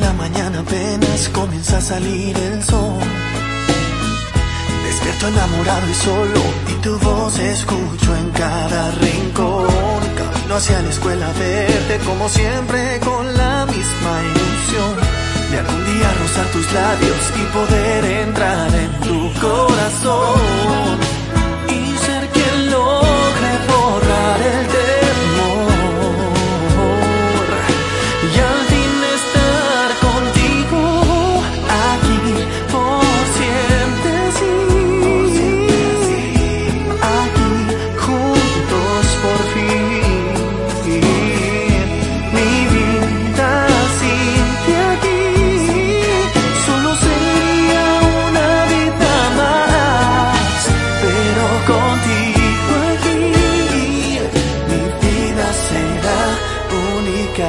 la mañana apenas comienza a salir el sol. Despierto enamorado y solo, y tu voz escucho en cada rincón. Camino hacia la escuela a verte como siempre con la misma ilusión de algún día rozar tus labios y poder entrar en tu corazón y ser quien logre borrar el temor y al fin estar contigo aquí por siempre, sí, aquí juntos por fin. Mi vida sin ti aquí solo sería una vida más, pero contigo aquí mi vida será única.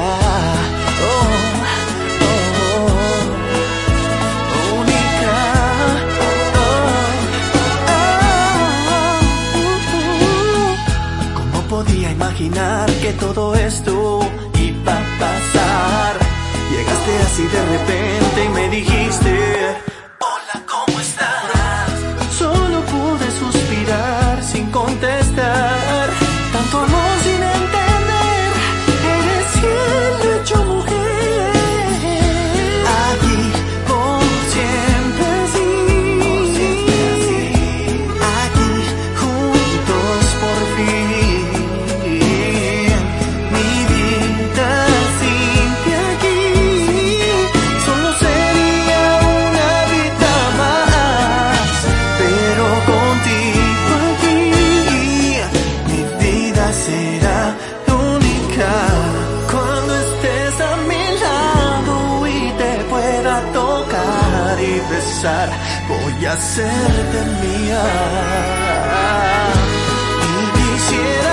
Podía imaginar que todo esto iba a pasar. Llegaste así de repente y me dijiste: hola, ¿cómo estás? Solo pude suspirar sin contestar. Tanto amor sin entender, eres cielo hecho mujer. Aquí por siempre, sí, aquí juntos por fin. Será única cuando estés a mi lado y te pueda tocar y besar. Voy a hacerte mía y quisiera